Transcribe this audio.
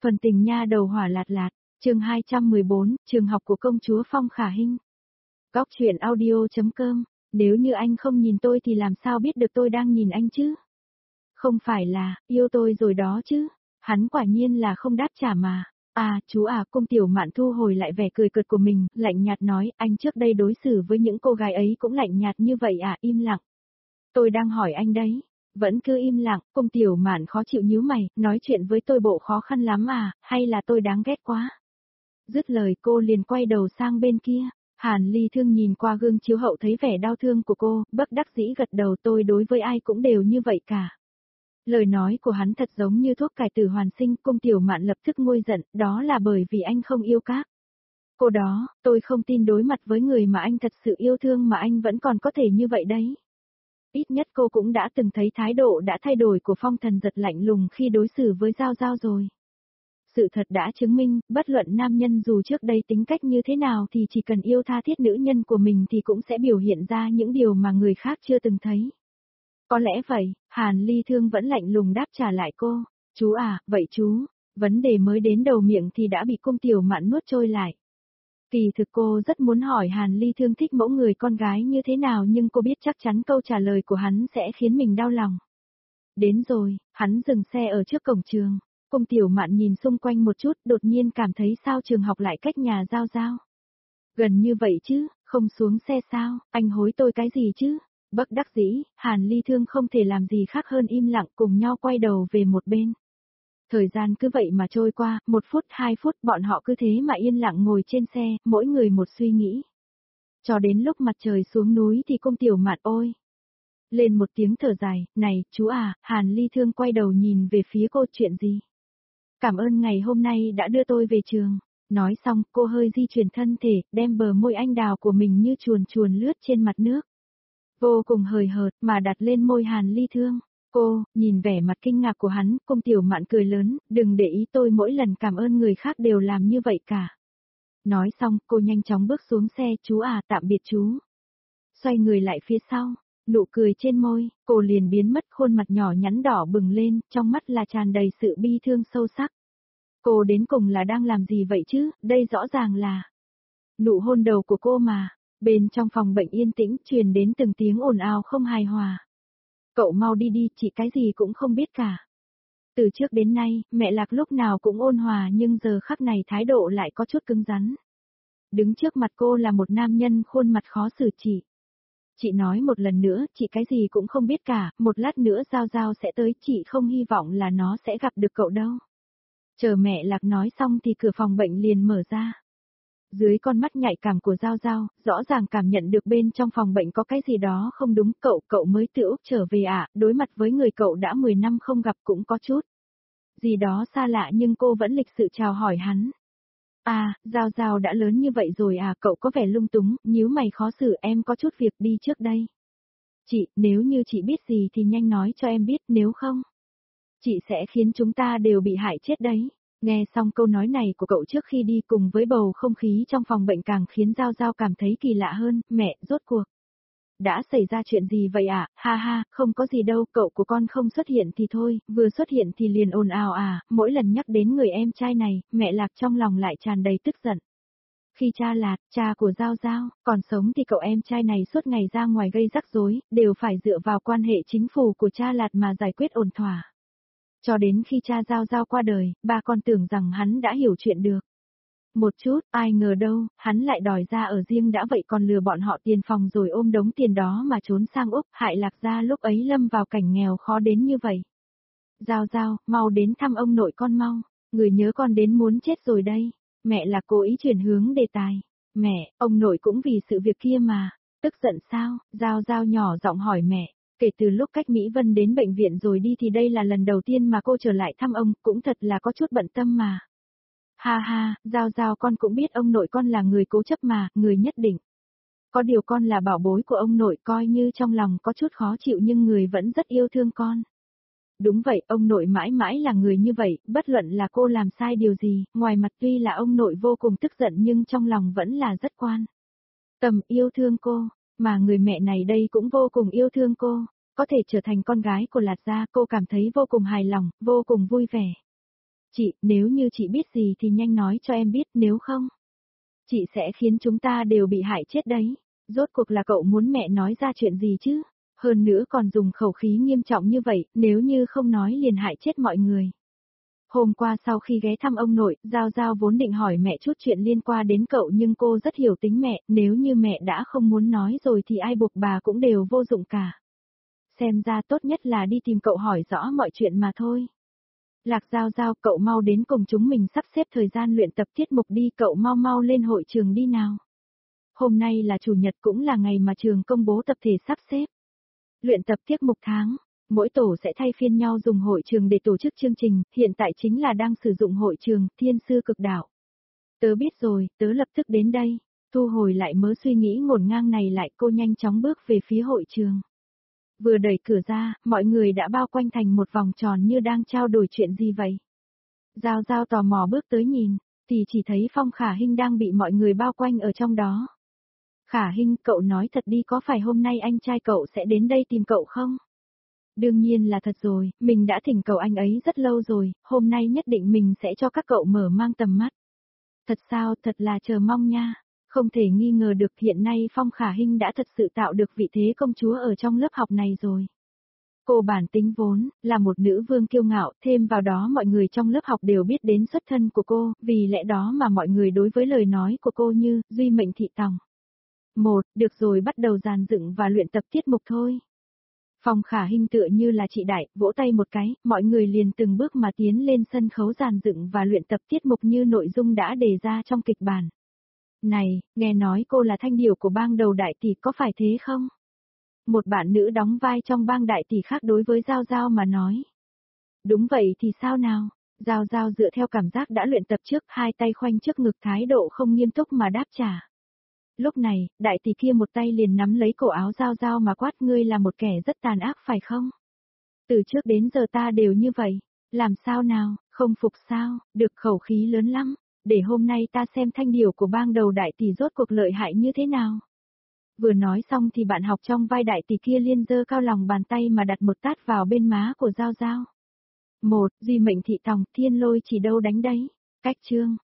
Phần tình nha đầu hỏa lạt lạt, chương 214, trường học của công chúa Phong Khả Hinh. Góc truyện audio.com, nếu như anh không nhìn tôi thì làm sao biết được tôi đang nhìn anh chứ? Không phải là, yêu tôi rồi đó chứ? Hắn quả nhiên là không đáp trả mà. À, chú à, Cung Tiểu Mạn thu hồi lại vẻ cười cợt của mình, lạnh nhạt nói, anh trước đây đối xử với những cô gái ấy cũng lạnh nhạt như vậy à, im lặng. Tôi đang hỏi anh đấy. Vẫn cứ im lặng, Cung Tiểu Mạn khó chịu nhíu mày, nói chuyện với tôi bộ khó khăn lắm à, hay là tôi đáng ghét quá. Dứt lời cô liền quay đầu sang bên kia. Hàn Ly Thương nhìn qua gương chiếu hậu thấy vẻ đau thương của cô, bất đắc dĩ gật đầu, tôi đối với ai cũng đều như vậy cả. Lời nói của hắn thật giống như thuốc cải tử hoàn sinh, Cung Tiểu Mạn lập tức nguôi giận, đó là bởi vì anh không yêu các cô đó, tôi không tin đối mặt với người mà anh thật sự yêu thương mà anh vẫn còn có thể như vậy đấy. Ít nhất cô cũng đã từng thấy thái độ đã thay đổi của Phong Thần Giật lạnh lùng khi đối xử với Giao Giao rồi. Sự thật đã chứng minh, bất luận nam nhân dù trước đây tính cách như thế nào thì chỉ cần yêu tha thiết nữ nhân của mình thì cũng sẽ biểu hiện ra những điều mà người khác chưa từng thấy. Có lẽ vậy, Hàn Ly Thương vẫn lạnh lùng đáp trả lại cô, chú à, vậy chú, vấn đề mới đến đầu miệng thì đã bị Cung Tiểu Mạn nuốt trôi lại. Kỳ thực cô rất muốn hỏi Hàn Ly Thương thích mẫu người con gái như thế nào nhưng cô biết chắc chắn câu trả lời của hắn sẽ khiến mình đau lòng. Đến rồi, hắn dừng xe ở trước cổng trường. Cung Tiểu Mạn nhìn xung quanh một chút, đột nhiên cảm thấy sao trường học lại cách nhà Giao Giao. Gần như vậy chứ, không xuống xe sao, anh hối tôi cái gì chứ? Bất đắc dĩ, Hàn Ly Thương không thể làm gì khác hơn im lặng cùng nhau quay đầu về một bên. Thời gian cứ vậy mà trôi qua, 1 phút 2 phút bọn họ cứ thế mà yên lặng ngồi trên xe, mỗi người một suy nghĩ. Cho đến lúc mặt trời xuống núi thì Cung Tiểu Mạn ôi. Lên một tiếng thở dài, này, chú à, Hàn Ly Thương quay đầu nhìn về phía cô, chuyện gì? Cảm ơn ngày hôm nay đã đưa tôi về trường. Nói xong, cô hơi di chuyển thân thể, đem bờ môi anh đào của mình như chuồn chuồn lướt trên mặt nước. Vô cùng hời hợt mà đặt lên môi Hàn Ly Thương. Cô, nhìn vẻ mặt kinh ngạc của hắn, Cung Tiểu Mạn cười lớn, đừng để ý tôi mỗi lần cảm ơn người khác đều làm như vậy cả. Nói xong, cô nhanh chóng bước xuống xe, chú à, tạm biệt chú. Xoay người lại phía sau, nụ cười trên môi, cô liền biến mất, khuôn mặt nhỏ nhắn đỏ bừng lên, trong mắt là tràn đầy sự bi thương sâu sắc. Cô đến cùng là đang làm gì vậy chứ, đây rõ ràng là nụ hôn đầu của cô mà. Bên trong phòng bệnh yên tĩnh truyền đến từng tiếng ồn ào không hài hòa. Cậu mau đi đi, chị cái gì cũng không biết cả. Từ trước đến nay, mẹ Lạc lúc nào cũng ôn hòa nhưng giờ khắc này thái độ lại có chút cứng rắn. Đứng trước mặt cô là một nam nhân khuôn mặt khó xử chị. Chị nói một lần nữa, chị cái gì cũng không biết cả, một lát nữa Giao Giao sẽ tới, chị không hy vọng là nó sẽ gặp được cậu đâu. Chờ mẹ Lạc nói xong thì cửa phòng bệnh liền mở ra. Dưới con mắt nhạy cảm của Giao Giao, rõ ràng cảm nhận được bên trong phòng bệnh có cái gì đó không đúng, cậu mới từ Úc trở về à, đối mặt với người cậu đã 10 năm không gặp cũng có chút gì đó xa lạ nhưng cô vẫn lịch sự chào hỏi hắn. À, Giao Giao đã lớn như vậy rồi à, cậu có vẻ lung túng, nhíu mày khó xử, em có chút việc đi trước đây. Chị, nếu như chị biết gì thì nhanh nói cho em biết, nếu không, chị sẽ khiến chúng ta đều bị hại chết đấy. Nghe xong câu nói này của cậu trước khi đi cùng với bầu không khí trong phòng bệnh càng khiến Giao Giao cảm thấy kỳ lạ hơn, mẹ, rốt cuộc. Đã xảy ra chuyện gì vậy ạ? Ha ha, không có gì đâu, cậu của con không xuất hiện thì thôi, vừa xuất hiện thì liền ồn ào à, mỗi lần nhắc đến người em trai này, mẹ Lạc trong lòng lại tràn đầy tức giận. Khi cha Lạc, cha của Giao Giao, còn sống thì cậu em trai này suốt ngày ra ngoài gây rắc rối, đều phải dựa vào quan hệ chính phủ của cha Lạc mà giải quyết ổn thỏa. Cho đến khi cha Giao Giao qua đời, ba con tưởng rằng hắn đã hiểu chuyện được. Một chút, ai ngờ đâu, hắn lại đòi ra ở riêng đã vậy còn lừa bọn họ tiền phòng rồi ôm đống tiền đó mà trốn sang Úc, hại Lạc gia lúc ấy lâm vào cảnh nghèo khó đến như vậy. Giao Giao, mau đến thăm ông nội con mau, người nhớ con đến muốn chết rồi đây. Mẹ Lạc cố ý chuyển hướng đề tài. Mẹ, ông nội cũng vì sự việc kia mà, tức giận sao? Giao Giao nhỏ giọng hỏi mẹ. Kể từ lúc cách Mỹ Vân đến bệnh viện rồi đi thì đây là lần đầu tiên mà cô trở lại thăm ông, cũng thật là có chút bận tâm mà. Ha ha, Giao Giao con cũng biết ông nội con là người cố chấp mà, người nhất định. Có điều con là bảo bối của ông nội, coi như trong lòng có chút khó chịu nhưng người vẫn rất yêu thương con. Đúng vậy, ông nội mãi mãi là người như vậy, bất luận là cô làm sai điều gì, ngoài mặt tuy là ông nội vô cùng tức giận nhưng trong lòng vẫn là rất quan tâm yêu thương cô. Mà người mẹ này đây cũng vô cùng yêu thương cô, có thể trở thành con gái của Lạt gia cô cảm thấy vô cùng hài lòng, vô cùng vui vẻ. Chị, nếu như chị biết gì thì nhanh nói cho em biết, nếu không, chị sẽ khiến chúng ta đều bị hại chết đấy. Rốt cuộc là cậu muốn mẹ nói ra chuyện gì chứ? Hơn nữa còn dùng khẩu khí nghiêm trọng như vậy, nếu như không nói liền hại chết mọi người. Hôm qua sau khi ghé thăm ông nội, Giao Giao vốn định hỏi mẹ chút chuyện liên quan đến cậu nhưng cô rất hiểu tính mẹ, nếu như mẹ đã không muốn nói rồi thì ai buộc bà cũng đều vô dụng cả. Xem ra tốt nhất là đi tìm cậu hỏi rõ mọi chuyện mà thôi. Lạc Giao Giao, cậu mau đến cùng chúng mình sắp xếp thời gian luyện tập tiết mục đi, cậu mau mau lên hội trường đi nào. Hôm nay là chủ nhật cũng là ngày mà trường công bố tập thể sắp xếp. Luyện tập tiết mục tháng, mỗi tổ sẽ thay phiên nhau dùng hội trường để tổ chức chương trình, hiện tại chính là đang sử dụng hội trường Thiên Sư Cực Đạo. Tớ biết rồi, tớ lập tức đến đây. Thu hồi lại mớ suy nghĩ ngổn ngang này lại, cô nhanh chóng bước về phía hội trường. Vừa đẩy cửa ra, mọi người đã bao quanh thành một vòng tròn như đang trao đổi chuyện gì vậy. Giao Giao tò mò bước tới nhìn, thì chỉ thấy Phong Khả Hinh đang bị mọi người bao quanh ở trong đó. Khả Hinh, cậu nói thật đi, có phải hôm nay anh trai cậu sẽ đến đây tìm cậu không? Đương nhiên là thật rồi, mình đã thỉnh cầu anh ấy rất lâu rồi, hôm nay nhất định mình sẽ cho các cậu mở mang tầm mắt. Thật sao, thật là chờ mong nha. Không thể nghi ngờ được hiện nay Phong Khả Hinh đã thật sự tạo được vị thế công chúa ở trong lớp học này rồi. Cô bản tính vốn là một nữ vương kiêu ngạo, thêm vào đó mọi người trong lớp học đều biết đến xuất thân của cô, vì lẽ đó mà mọi người đối với lời nói của cô như duy mệnh thị tòng. Được rồi, bắt đầu dàn dựng và luyện tập tiết mục thôi. Phong Khả Hinh tựa như là chị đại, vỗ tay một cái, mọi người liền từng bước mà tiến lên sân khấu dàn dựng và luyện tập tiết mục như nội dung đã đề ra trong kịch bản. Này, nghe nói cô là thanh điểu của bang đầu đại tỷ, có phải thế không? Một bạn nữ đóng vai trong bang đại tỷ khác đối với Giao Giao mà nói. Đúng vậy thì sao nào? Giao Giao dựa theo cảm giác đã luyện tập trước, hai tay khoanh trước ngực, thái độ không nghiêm túc mà đáp trả. Lúc này, đại tỷ kia một tay liền nắm lấy cổ áo Giao Giao mà quát, ngươi là một kẻ rất tàn ác phải không? Từ trước đến giờ ta đều như vậy, làm sao nào, không phục sao, được, khẩu khí lớn lắm, để hôm nay ta xem thanh điểu của bang đầu đại tỷ rốt cuộc lợi hại như thế nào. Vừa nói xong thì bạn học trong vai đại tỷ kia liên giơ cao lòng bàn tay mà đặt một tát vào bên má của Giao Giao. Duy mệnh thị tòng, thiên lôi chỉ đâu đánh đấy. Cách chương.